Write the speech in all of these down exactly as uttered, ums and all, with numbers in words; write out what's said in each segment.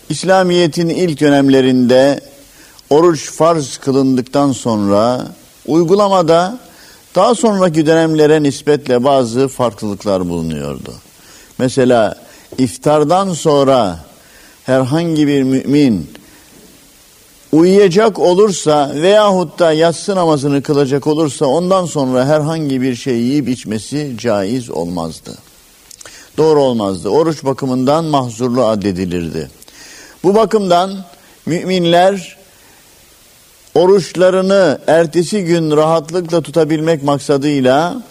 İslamiyet'in ilk dönemlerinde oruç farz kılındıktan sonra uygulamada daha sonraki dönemlere nispetle bazı farklılıklar bulunuyordu. Mesela iftardan sonra herhangi bir mümin uyuyacak olursa veyahut da yatsı namazını kılacak olursa ondan sonra herhangi bir şey yiyip içmesi caiz olmazdı. Doğru olmazdı. Oruç bakımından mahzurlu addedilirdi. Bu bakımdan müminler oruçlarını ertesi gün rahatlıkla tutabilmek maksadıyla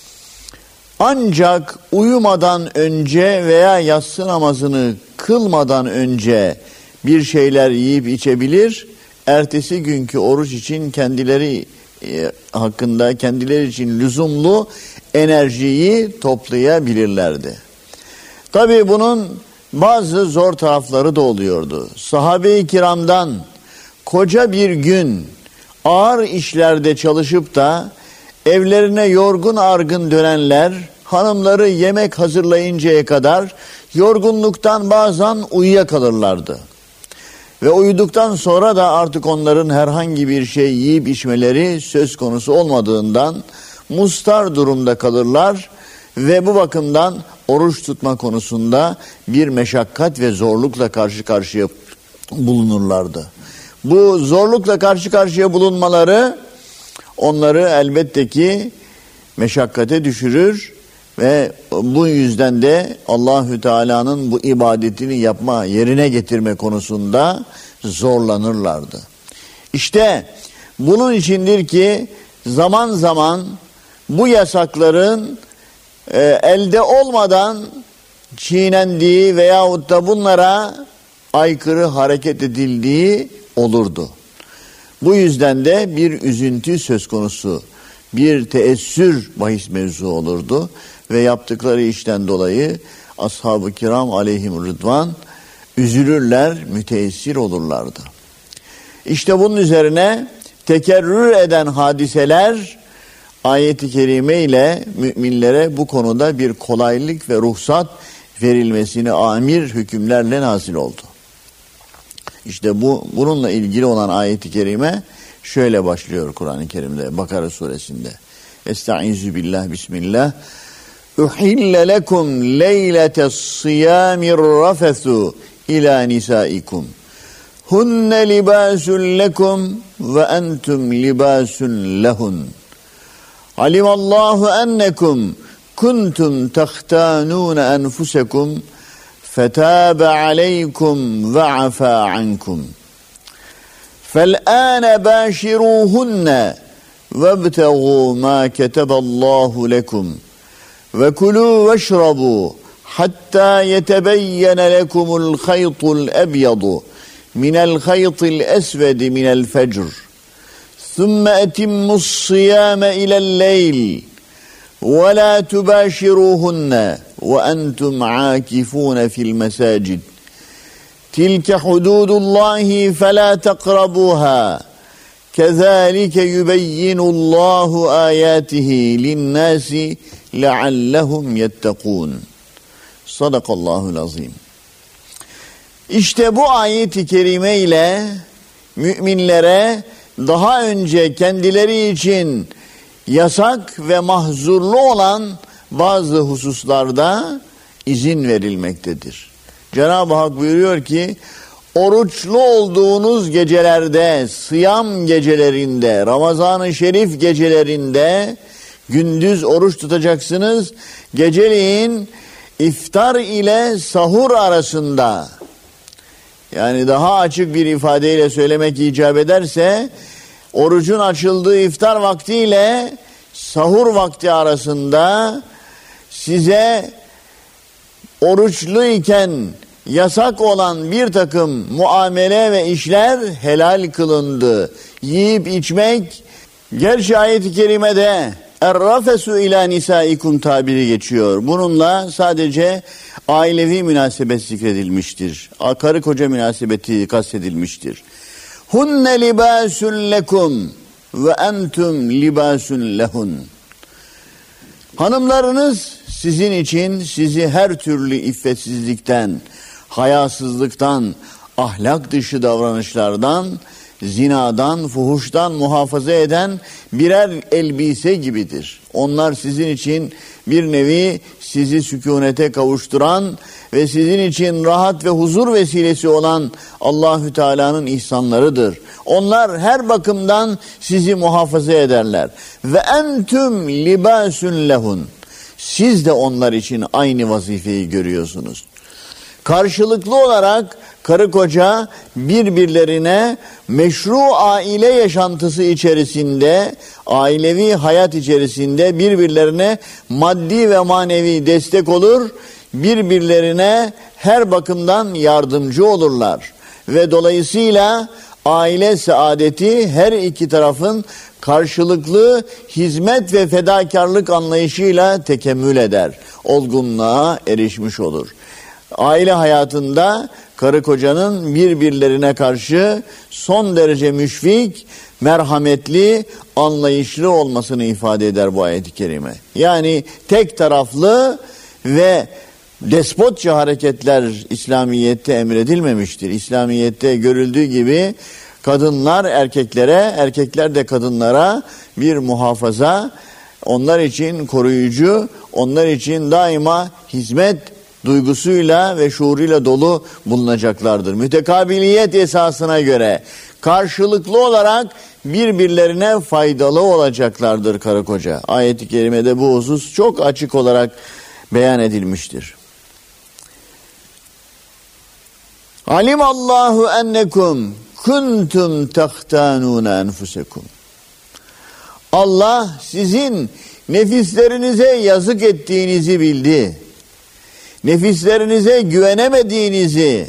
ancak uyumadan önce veya yatsı namazını kılmadan önce bir şeyler yiyip içebilir, ertesi günkü oruç için kendileri e, hakkında kendileri için lüzumlu enerjiyi toplayabilirlerdi. Tabii bunun bazı zor tarafları da oluyordu. Sahabe-i kiramdan koca bir gün ağır işlerde çalışıp da evlerine yorgun argın dönenler hanımları yemek hazırlayıncaya kadar yorgunluktan bazen uyuyakalırlardı. Ve uyuduktan sonra da artık onların herhangi bir şey yiyip içmeleri söz konusu olmadığından mustar durumda kalırlar ve bu bakımdan oruç tutma konusunda bir meşakkat ve zorlukla karşı karşıya bulunurlardı. Bu zorlukla karşı karşıya bulunmaları onları elbette ki meşakkate düşürür ve bu yüzden de Allahü Teala'nın bu ibadetini yapma, yerine getirme konusunda zorlanırlardı. İşte bunun içindir ki zaman zaman bu yasakların e, elde olmadan çiğnendiği veyahut da bunlara aykırı hareket edildiği olurdu. Bu yüzden de bir üzüntü söz konusu, bir teessür bahis mevzu olurdu ve yaptıkları işten dolayı ashab-ı kiram aleyhim rıdvan üzülürler, müteessir olurlardı. İşte bunun üzerine tekerrür eden hadiseler ayet-i kerime ile müminlere bu konuda bir kolaylık ve ruhsat verilmesini amir hükümlerle nazil oldu. İşte bu bununla ilgili olan ayet-i kerime şöyle başlıyor Kur'an-ı Kerim'de, Bakara suresinde. Estaizu billah, bismillah. Uhille lekum leyletes siyamir rafethu ila nisaikum. Hunne libasun lekum ve entum libasun lehun. Alimallahu ennekum kuntum tahtanun enfusekum fetâbe aleykum ve afâ ankum. Fel'âne bâşirûhunne vebtegû mâ keteballâhu lekum ve kulû veşrabû hattâ yetebeyyene lekumul khaytul ebyadu minel khaytil esvedi minel fecr. ثُمَّ أَتِمُّوا الصِّيَامَ إِلَى اللَّيْلِ وَلَا تُبَاشِرُوهُنَّ وَأَنْتُمْ عَاكِفُونَ فِي الْمَسَاجِدِ تِلْكَ حُدُودُ اللّٰهِ فَلَا تَقْرَبُوهَا كَذَٰلِكَ يُبَيِّنُ اللّٰهُ آيَاتِهِ لِلنَّاسِ لَعَلَّهُمْ يَتَّقُونَ. Sadakallahul azim. İşte bu ayet-i kerime ile müminlere daha önce kendileri için yasak ve mahzurlu olan bazı hususlarda izin verilmektedir. Cenab-ı Hak buyuruyor ki, oruçlu olduğunuz gecelerde, sıyam gecelerinde, Ramazan-ı Şerif gecelerinde gündüz oruç tutacaksınız. Geceleyin iftar ile sahur arasında, yani daha açık bir ifadeyle söylemek icap ederse, orucun açıldığı iftar vaktiyle sahur vakti arasında size oruçluyken yasak olan bir takım muamele ve işler helal kılındı. Yiyip içmek, gerçi ayet-i kerimede Er-rafesu ila nisaikum tabiri geçiyor. Bununla sadece ailevi münasebet zikredilmiştir. Karı koca münasebeti kastedilmiştir. Hunne libasun lekum ve entum libasun lehun. Hanımlarınız sizin için sizi her türlü iffetsizlikten, hayasızlıktan, ahlak dışı davranışlardan, zinadan, fuhuştan muhafaza eden birer elbise gibidir. Onlar sizin için bir nevi sizi sükunete kavuşturan ve sizin için rahat ve huzur vesilesi olan Allahü Teala'nın ihsanlarıdır. Onlar her bakımdan sizi muhafaza ederler. Ve entüm libasun lehun. Siz de onlar için aynı vazifeyi görüyorsunuz. Karşılıklı olarak karı koca birbirlerine meşru aile yaşantısı içerisinde, ailevi hayat içerisinde birbirlerine maddi ve manevi destek olur, birbirlerine her bakımdan yardımcı olurlar. Ve dolayısıyla aile saadeti her iki tarafın karşılıklı hizmet ve fedakarlık anlayışıyla tekemmül eder. Olgunluğa erişmiş olur. Aile hayatında karı kocanın birbirlerine karşı son derece müşfik, merhametli, anlayışlı olmasını ifade eder bu ayet-i kerime. Yani tek taraflı ve despotça hareketler İslamiyet'te emredilmemiştir. İslamiyet'te görüldüğü gibi kadınlar erkeklere, erkekler de kadınlara bir muhafaza, onlar için koruyucu, onlar için daima hizmet duygusuyla ve şuuruyla dolu bulunacaklardır. Mütekabiliyet esasına göre karşılıklı olarak birbirlerine faydalı olacaklardır karı koca. Ayet-i kerimede bu husus çok açık olarak beyan edilmiştir. Alimallahu ennekum kuntum tahtanun enfusekum. Allah sizin nefislerinize yazık ettiğinizi bildi. Nefislerinize güvenemediğinizi,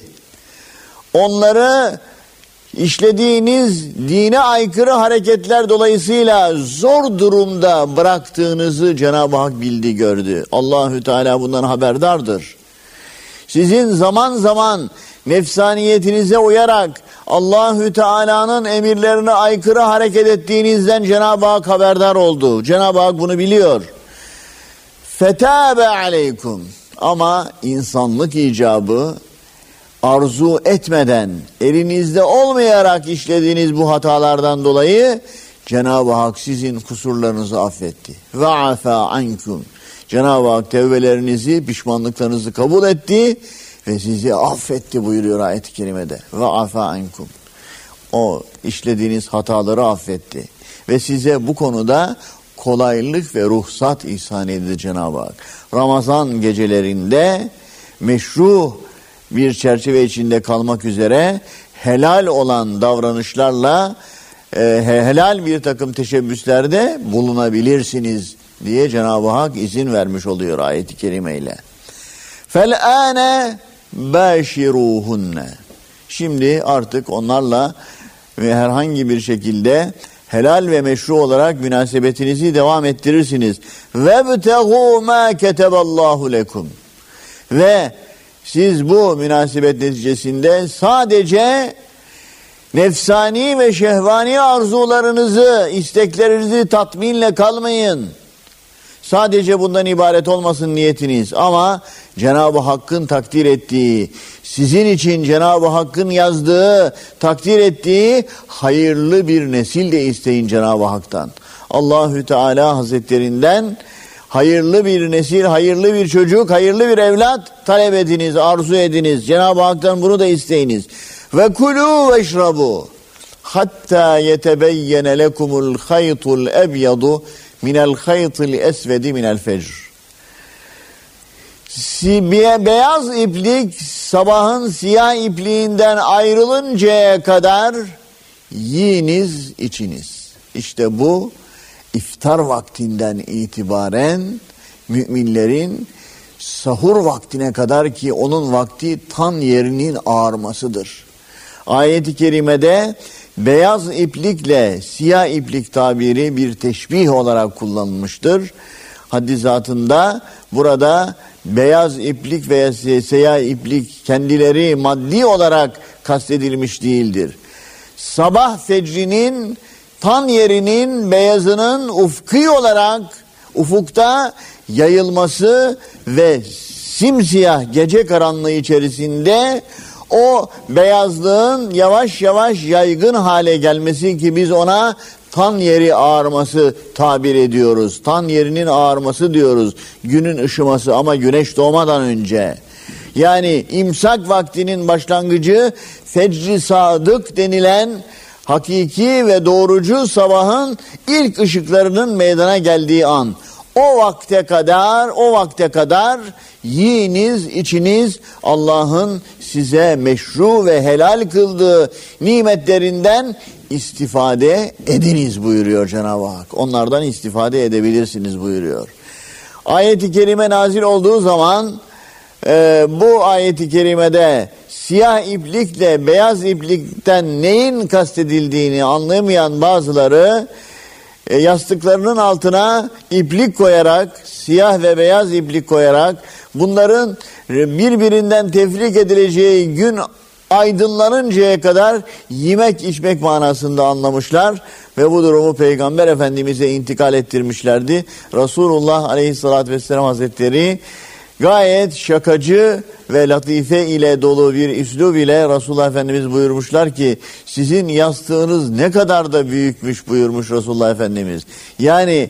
onları işlediğiniz dine aykırı hareketler dolayısıyla zor durumda bıraktığınızı Cenab-ı Hak bildi, gördü. Allahü Teala bundan haberdardır. Sizin zaman zaman nefsaniyetinize uyarak Allahü Teala'nın emirlerine aykırı hareket ettiğinizden Cenab-ı Hak haberdar oldu. Cenab-ı Hak bunu biliyor. Fetâbe aleykum. Ama insanlık icabı arzu etmeden, elinizde olmayarak işlediğiniz bu hatalardan dolayı Cenab-ı Hak sizin kusurlarınızı affetti. Ve afa ankum. Cenab-ı Hak tevbelerinizi, pişmanlıklarınızı kabul etti ve sizi affetti buyuruyor ayet-i kerimede. Ve afa ankum. O işlediğiniz hataları affetti ve size bu konuda kolaylık ve ruhsat ihsan edildi Cenab-ı Hak. Ramazan gecelerinde meşru bir çerçeve içinde kalmak üzere helal olan davranışlarla e, helal bir takım teşebbüslerde bulunabilirsiniz diye Cenab-ı Hak izin vermiş oluyor ayet-i kerimeyle. Felâne bâşirûhunne. Şimdi artık onlarla ve herhangi bir şekilde helal ve meşru olarak münasebetinizi devam ettirirsiniz. وَبْتَغُوا مَا كَتَبَ اللّٰهُ لَكُمْ. Ve siz bu münasebet neticesinde sadece nefsani ve şehvani arzularınızı, isteklerinizi tatminle kalmayın. Sadece bundan ibaret olmasın niyetiniz, ama Cenab-ı Hakk'ın takdir ettiği, sizin için Cenab-ı Hakk'ın yazdığı, takdir ettiği hayırlı bir nesil de isteyin Cenab-ı Hak'tan. Allahü Teala Hazretlerinden hayırlı bir nesil, hayırlı bir çocuk, hayırlı bir evlat talep ediniz, arzu ediniz. Cenab-ı Hak'tan bunu da isteyiniz. Ve kulû veşrabû hattâ yetebeyyene lekumul haytul ebyadu minel haytil esvedi minel fecr. Beyaz iplik sabahın siyah ipliğinden ayrılıncaya kadar yiyiniz, içiniz. İşte bu iftar vaktinden itibaren müminlerin sahur vaktine kadar, ki onun vakti tan yerinin ağarmasıdır. Ayet-i kerimede beyaz iplikle siyah iplik tabiri bir teşbih olarak kullanılmıştır. Haddi zatında burada beyaz iplik veya siyah iplik kendileri maddi olarak kastedilmiş değildir. Sabah fecrinin tan yerinin beyazının ufki olarak ufukta yayılması ve simsiyah gece karanlığı içerisinde o beyazlığın yavaş yavaş yaygın hale gelmesi ki biz ona tan yeri ağarması tabir ediyoruz. Tan yerinin ağarması diyoruz. Günün ışıması ama güneş doğmadan önce. Yani imsak vaktinin başlangıcı fecr-i sadık denilen hakiki ve doğrucu sabahın ilk ışıklarının meydana geldiği an. O vakte kadar, o vakte kadar yiyiniz, içiniz Allah'ın size meşru ve helal kıldığı nimetlerinden istifade ediniz buyuruyor Cenab-ı Hak. Onlardan istifade edebilirsiniz buyuruyor. Ayet-i kerime nazil olduğu zaman e, bu ayet-i kerimede siyah iplikle beyaz iplikten neyin kastedildiğini anlayamayan bazıları e, yastıklarının altına iplik koyarak, siyah ve beyaz iplik koyarak bunların birbirinden tefrik edileceği gün aydınlanıncaya kadar yemek içmek manasında anlamışlar ve bu durumu Peygamber Efendimiz'e intikal ettirmişlerdi. Resulullah Aleyhisselatü Vesselam Hazretleri gayet şakacı ve latife ile dolu bir üslub ile Resulullah Efendimiz buyurmuşlar ki sizin yastığınız ne kadar da büyükmüş buyurmuş Resulullah Efendimiz. Yani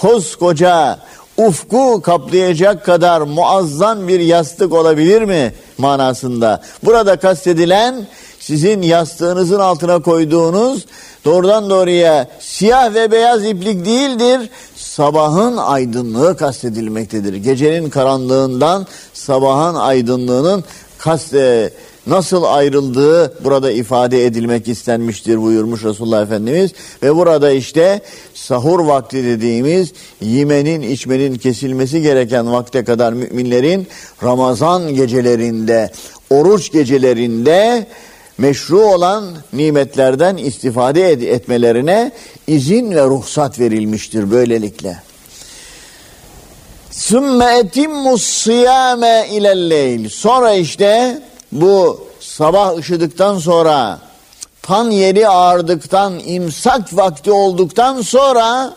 koskoca ufku kaplayacak kadar muazzam bir yastık olabilir mi manasında. Burada kastedilen sizin yastığınızın altına koyduğunuz doğrudan doğruya siyah ve beyaz iplik değildir. Sabahın aydınlığı kastedilmektedir. Gecenin karanlığından sabahın aydınlığının kaste nasıl ayrıldığı burada ifade edilmek istenmiştir buyurmuş Resulullah Efendimiz. Ve burada işte sahur vakti dediğimiz yemenin içmenin kesilmesi gereken vakte kadar müminlerin Ramazan gecelerinde, oruç gecelerinde meşru olan nimetlerden istifade etmelerine izin ve ruhsat verilmiştir böylelikle. ثُمَّ اَتِمُّ الصِّيَامَ اِلَى اللَّيْلِ Sonra işte bu sabah ışıdıktan sonra, tan yeri ağardıktan, imsak vakti olduktan sonra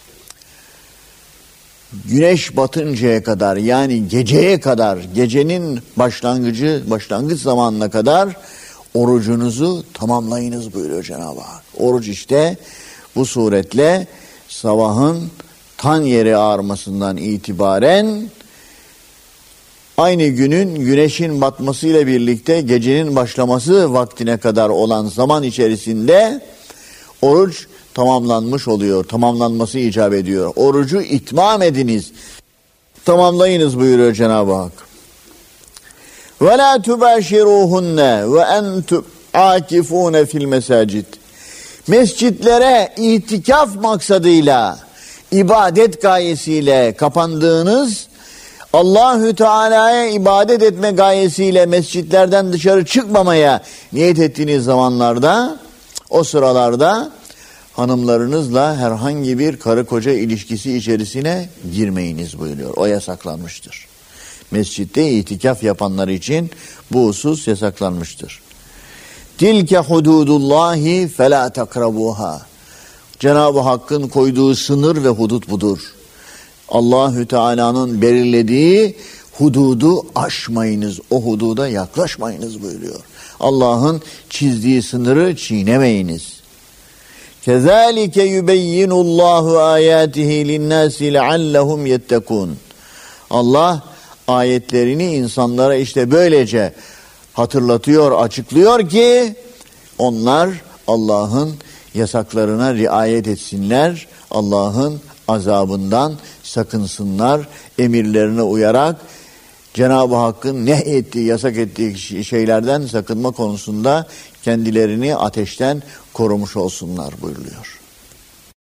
güneş batıncaya kadar, yani geceye kadar, gecenin başlangıcı, başlangıç zamanına kadar orucunuzu tamamlayınız buyuruyor Cenab-ı Hak. Oruç işte bu suretle sabahın tan yeri ağarmasından itibaren aynı günün güneşin batmasıyla birlikte gecenin başlaması vaktine kadar olan zaman içerisinde oruç tamamlanmış oluyor. Tamamlanması icap ediyor. Orucu itmam ediniz. Tamamlayınız buyuruyor Cenab-ı Hak. وَلَا تُبَاشِرُوهُنَّ وَاَنْتُمْ عَاكِفُونَ فِي الْمَسَاجِدِ Mescitlere itikaf maksadıyla, ibadet gayesiyle kapandığınız, Allahü Teala'ya ibadet etme gayesiyle mescitlerden dışarı çıkmamaya niyet ettiğiniz zamanlarda, o sıralarda hanımlarınızla herhangi bir karı koca ilişkisi içerisine girmeyiniz buyuruyor. O yasaklanmıştır. Mescitte itikaf yapanlar için bu husus yasaklanmıştır. Tilke hududullahi fela takrabuha. Cenab-ı Hakk'ın koyduğu sınır ve hudut budur. Allahü Teala'nın belirlediği hududu aşmayınız, o hududa yaklaşmayınız buyuruyor. Allah'ın çizdiği sınırı çiğnemeyiniz. Kezalike yubeyyinullahu ayatihi linnâsi leallehum yettekûn. Allah ayetlerini insanlara işte böylece hatırlatıyor, açıklıyor ki onlar Allah'ın yasaklarına riayet etsinler, Allah'ın azabından sakınsınlar, emirlerine uyarak Cenab-ı Hakk'ın nehyettiği, yasak ettiği şeylerden sakınma konusunda kendilerini ateşten korumuş olsunlar buyuruyor.